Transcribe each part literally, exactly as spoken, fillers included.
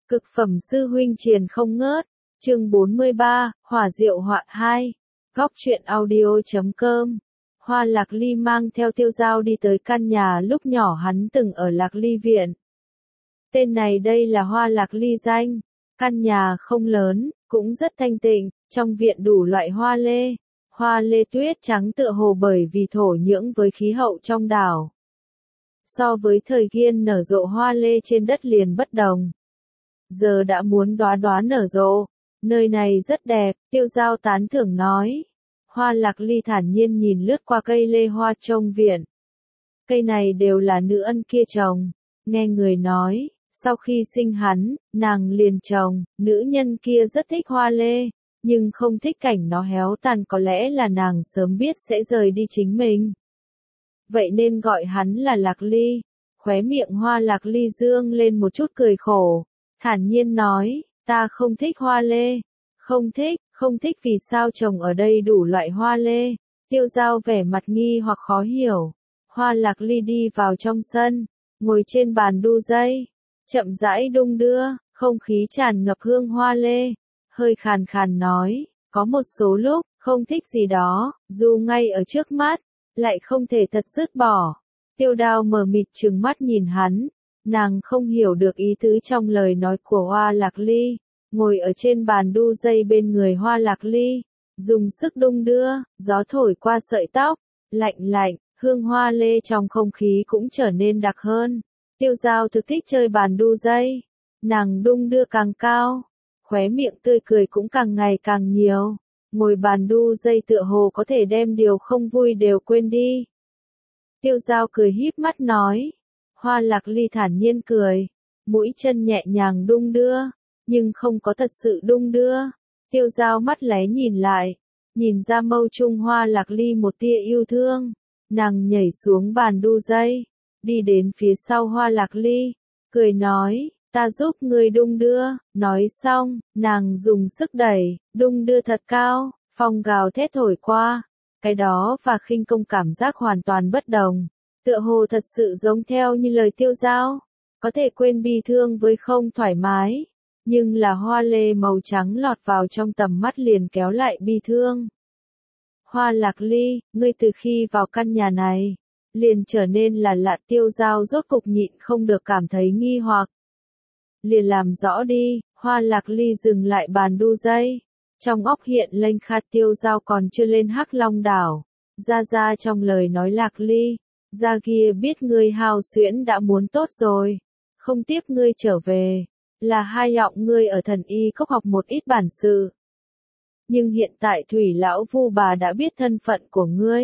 Cực phẩm sư huynh truyền không ngớt, chương bốn mươi ba, Hỏa diệu họa hai, góc truyện audio chấm com. Hoa Lạc Ly mang theo Tiêu Giao đi tới căn nhà lúc nhỏ hắn từng ở Lạc Ly viện. Tên này đây là Hoa Lạc Ly danh, căn nhà không lớn, cũng rất thanh tịnh, trong viện đủ loại hoa lê. Hoa lê tuyết trắng tựa hồ bởi vì thổ nhưỡng với khí hậu trong đảo. So với thời Kiên nở rộ hoa lê trên đất liền bất đồng. Giờ đã muốn đóa đóa nở rộ, nơi này rất đẹp, Tiêu Giao tán thưởng nói. Hoa Lạc Ly thản nhiên nhìn lướt qua cây lê hoa trong viện. Cây này đều là nữ ân kia trồng, nghe người nói, sau khi sinh hắn, nàng liền trồng, nữ nhân kia rất thích hoa lê, nhưng không thích cảnh nó héo tàn, có lẽ là nàng sớm biết sẽ rời đi chính mình. Vậy nên gọi hắn là Lạc Ly. Khóe miệng Hoa Lạc Ly dương lên một chút cười khổ, thản nhiên nói, ta không thích hoa lê. Không thích, không thích vì sao trồng ở đây đủ loại hoa lê. Tiêu Giao vẻ mặt nghi hoặc khó hiểu. Hoa Lạc Ly đi vào trong sân, ngồi trên bàn đu dây, chậm rãi đung đưa, không khí tràn ngập hương hoa lê, hơi khàn khàn nói, có một số lúc, không thích gì đó, dù ngay ở trước mắt, lại không thể thật dứt bỏ. Tiêu Đao mờ mịt trừng mắt nhìn hắn, nàng không hiểu được ý tứ trong lời nói của Hoa Lạc Ly, ngồi ở trên bàn đu dây bên người Hoa Lạc Ly, dùng sức đung đưa, gió thổi qua sợi tóc, lạnh lạnh, hương hoa lê trong không khí cũng trở nên đặc hơn. Tiêu Giao thực thích chơi bàn đu dây, nàng đung đưa càng cao, khóe miệng tươi cười cũng càng ngày càng nhiều, ngồi bàn đu dây tựa hồ có thể đem điều không vui đều quên đi. Tiêu Giao cười híp mắt nói, Hoa Lạc Ly thản nhiên cười, mũi chân nhẹ nhàng đung đưa, nhưng không có thật sự đung đưa. Tiêu Giao mắt lé nhìn lại, nhìn ra mâu trung Hoa Lạc Ly một tia yêu thương, nàng nhảy xuống bàn đu dây, đi đến phía sau Hoa Lạc Ly, cười nói, ta giúp ngươi đung đưa. Nói xong, nàng dùng sức đẩy, đung đưa thật cao, phong gào thét thổi qua. Cái đó và khinh công cảm giác hoàn toàn bất đồng, tựa hồ thật sự giống theo như lời Tiêu Giao, có thể quên bi thương với không thoải mái, nhưng là hoa lê màu trắng lọt vào trong tầm mắt liền kéo lại bi thương. Hoa Lạc Ly, ngươi từ khi vào căn nhà này, liền trở nên là lạ. Tiêu Giao rốt cục nhịn không được cảm thấy nghi hoặc. Liền làm rõ đi. Hoa Lạc Ly dừng lại bàn đu dây, trong óc hiện lên khát Tiêu Giao còn chưa lên Hắc Long đảo. Ra ra trong lời nói Lạc Ly, ra kia biết ngươi hao xuyễn đã muốn tốt rồi, không tiếp ngươi trở về, là hai giọng ngươi ở Thần Y Cốc học một ít bản sự. Nhưng hiện tại Thủy lão Vu bà đã biết thân phận của ngươi.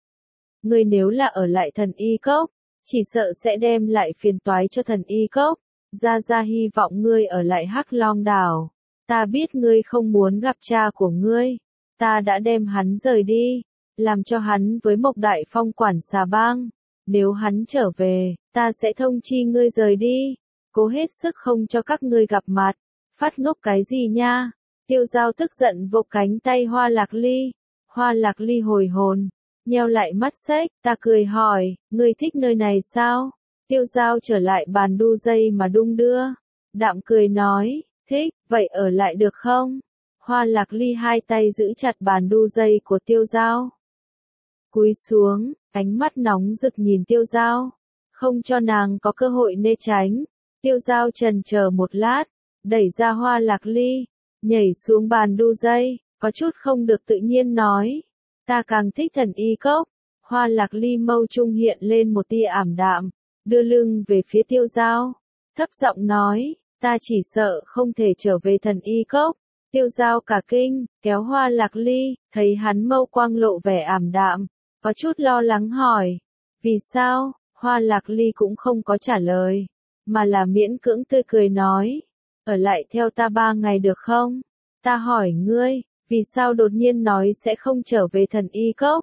Ngươi nếu là ở lại Thần Y Cốc, chỉ sợ sẽ đem lại phiền toái cho Thần Y Cốc. Gia Gia hy vọng ngươi ở lại Hắc Long đảo. Ta biết ngươi không muốn gặp cha của ngươi, ta đã đem hắn rời đi, làm cho hắn với Mộc Đại Phong quản xà bang. Nếu hắn trở về, ta sẽ thông chi ngươi rời đi, cố hết sức không cho các ngươi gặp mặt. Phát ngốc cái gì nha? Tiêu Giao tức giận vỗ cánh tay Hoa Lạc Ly. Hoa Lạc Ly hồi hồn, nheo lại mắt xếch, ta cười hỏi, ngươi thích nơi này sao? Tiêu Giao trở lại bàn đu dây mà đung đưa, đạm cười nói, thích, vậy ở lại được không? Hoa Lạc Ly hai tay giữ chặt bàn đu dây của Tiêu Giao, cúi xuống, ánh mắt nóng rực nhìn Tiêu Giao, không cho nàng có cơ hội né tránh. Tiêu Giao chần chờ một lát, đẩy ra Hoa Lạc Ly, nhảy xuống bàn đu dây, có chút không được tự nhiên nói, ta càng thích Thần Y Cốc. Hoa Lạc Ly mâu trung hiện lên một tia ảm đạm, đưa lưng về phía Tiêu Giao, thấp giọng nói, ta chỉ sợ không thể trở về Thần Y Cốc. Tiêu Giao cả kinh, kéo Hoa Lạc Ly, thấy hắn mâu quang lộ vẻ ảm đạm, có chút lo lắng hỏi, vì sao? Hoa Lạc Ly cũng không có trả lời, mà là miễn cưỡng tươi cười nói, ở lại theo ta ba ngày được không? Ta hỏi ngươi, vì sao đột nhiên nói sẽ không trở về Thần Y Cốc?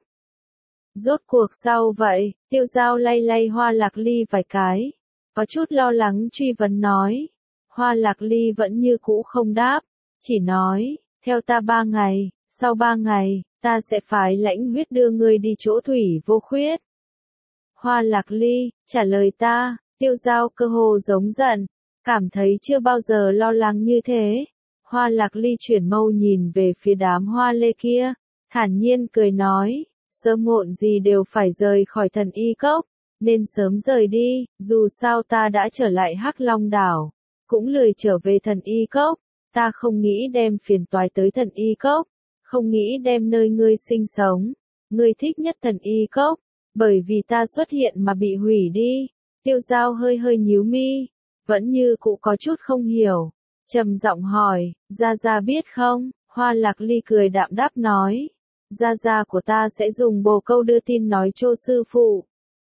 Rốt cuộc sao vậy? Tiêu Giao lay lay Hoa Lạc Ly vài cái, có chút lo lắng truy vấn nói. Hoa Lạc Ly vẫn như cũ không đáp, chỉ nói, theo ta ba ngày, sau ba ngày, ta sẽ phái lãnh huyết đưa ngươi đi chỗ Thủy Vô Khuyết. Hoa Lạc Ly, trả lời ta. Tiêu Giao cơ hồ giống giận, cảm thấy chưa bao giờ lo lắng như thế. Hoa Lạc Ly chuyển mâu nhìn về phía đám hoa lê kia, thản nhiên cười nói, sớm muộn gì đều phải rời khỏi thần y cốc, nên sớm rời đi, dù sao ta đã trở lại Hắc Long đảo, cũng lười trở về thần y cốc, ta không nghĩ đem phiền toái tới thần y cốc, không nghĩ đem nơi ngươi sinh sống, ngươi thích nhất thần y cốc, bởi vì ta xuất hiện mà bị hủy đi. Tiêu Giao hơi hơi nhíu mi, vẫn như cũ có chút không hiểu, trầm giọng hỏi, Gia Gia biết không? Hoa Lạc Ly cười đạm đáp nói, Gia Gia của ta sẽ dùng bồ câu đưa tin nói cho sư phụ.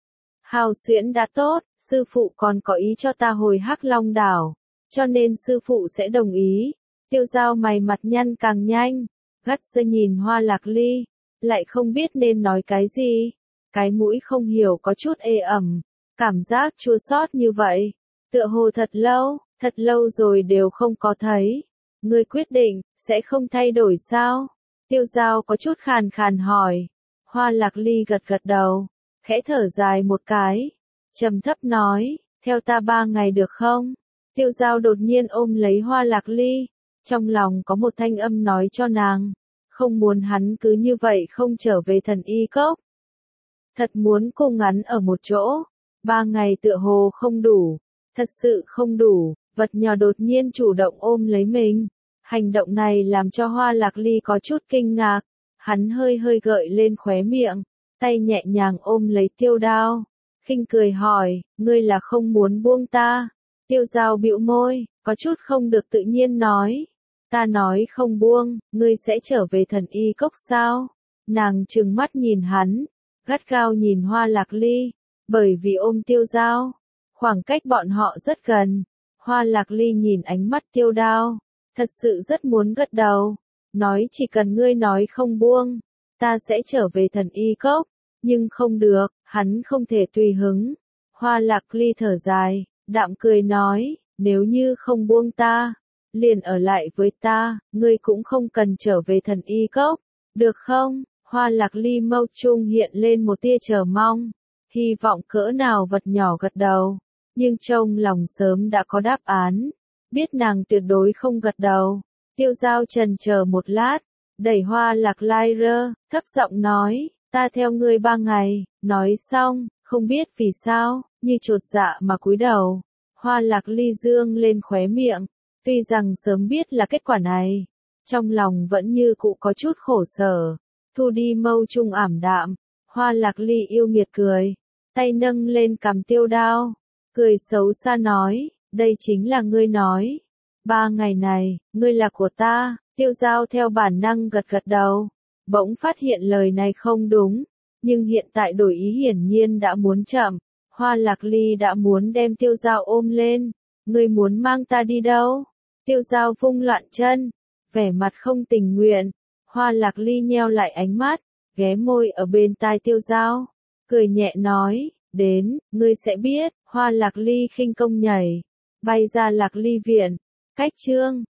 Hào Xuyễn đã tốt, sư phụ còn có ý cho ta hồi Hắc Long đảo, cho nên sư phụ sẽ đồng ý. Tiêu Giao mày mặt nhăn càng nhanh, gắt giơ nhìn Hoa Lạc Ly, lại không biết nên nói cái gì, cái mũi không hiểu có chút ê ẩm, cảm giác chua xót như vậy, tựa hồ thật lâu, thật lâu rồi đều không có thấy. Ngươi quyết định, sẽ không thay đổi sao? Tiêu Giao có chút khàn khàn hỏi. Hoa Lạc Ly gật gật đầu, khẽ thở dài một cái, trầm thấp nói, theo ta ba ngày được không? Tiêu Giao đột nhiên ôm lấy Hoa Lạc Ly, trong lòng có một thanh âm nói cho nàng, không muốn hắn cứ như vậy không trở về thần y cốc. Thật muốn cùng hắn ở một chỗ, ba ngày tựa hồ không đủ, thật sự không đủ, vật nhỏ đột nhiên chủ động ôm lấy mình. Hành động này làm cho Hoa Lạc Ly có chút kinh ngạc, hắn hơi hơi gợi lên khóe miệng, tay nhẹ nhàng ôm lấy Tiêu Đao, khinh cười hỏi, ngươi là không muốn buông ta? Tiêu Giao bĩu môi, có chút không được tự nhiên nói, ta nói không buông, ngươi sẽ trở về thần y cốc sao? Nàng trừng mắt nhìn hắn, gắt gao nhìn Hoa Lạc Ly, bởi vì ôm Tiêu Giao, khoảng cách bọn họ rất gần. Hoa Lạc Ly nhìn ánh mắt Tiêu Đao, thật sự rất muốn gật đầu, nói chỉ cần ngươi nói không buông, ta sẽ trở về thần y cốc, nhưng không được, hắn không thể tùy hứng. Hoa Lạc Ly thở dài, đạm cười nói, nếu như không buông ta, liền ở lại với ta, ngươi cũng không cần trở về thần y cốc, được không? Hoa Lạc Ly mâu trung hiện lên một tia chờ mong, hy vọng cỡ nào vật nhỏ gật đầu, nhưng trong lòng sớm đã có đáp án, biết nàng tuyệt đối không gật đầu. Tiêu Giao trần chờ một lát, đẩy Hoa Lạc Ly ra, thấp giọng nói, ta theo ngươi ba ngày, nói xong, không biết vì sao, như chột dạ mà cúi đầu. Hoa Lạc Ly dương lên khóe miệng, tuy rằng sớm biết là kết quả này, trong lòng vẫn như cũ có chút khổ sở, thu đi mâu trung ảm đạm. Hoa Lạc Ly yêu nghiệt cười, tay nâng lên cằm Tiêu Đao, cười xấu xa nói, đây chính là ngươi nói, ba ngày này, ngươi là của ta. Tiêu Giao theo bản năng gật gật đầu, bỗng phát hiện lời này không đúng, nhưng hiện tại đổi ý hiển nhiên đã muốn chậm. Hoa Lạc Ly đã muốn đem Tiêu Giao ôm lên, ngươi muốn mang ta đi đâu? Tiêu Giao vung loạn chân, vẻ mặt không tình nguyện. Hoa Lạc Ly nheo lại ánh mắt, ghé môi ở bên tai Tiêu Giao, cười nhẹ nói, đến, ngươi sẽ biết. Hoa Lạc Ly khinh công nhảy, bay ra Lạc Ly viện, cách chương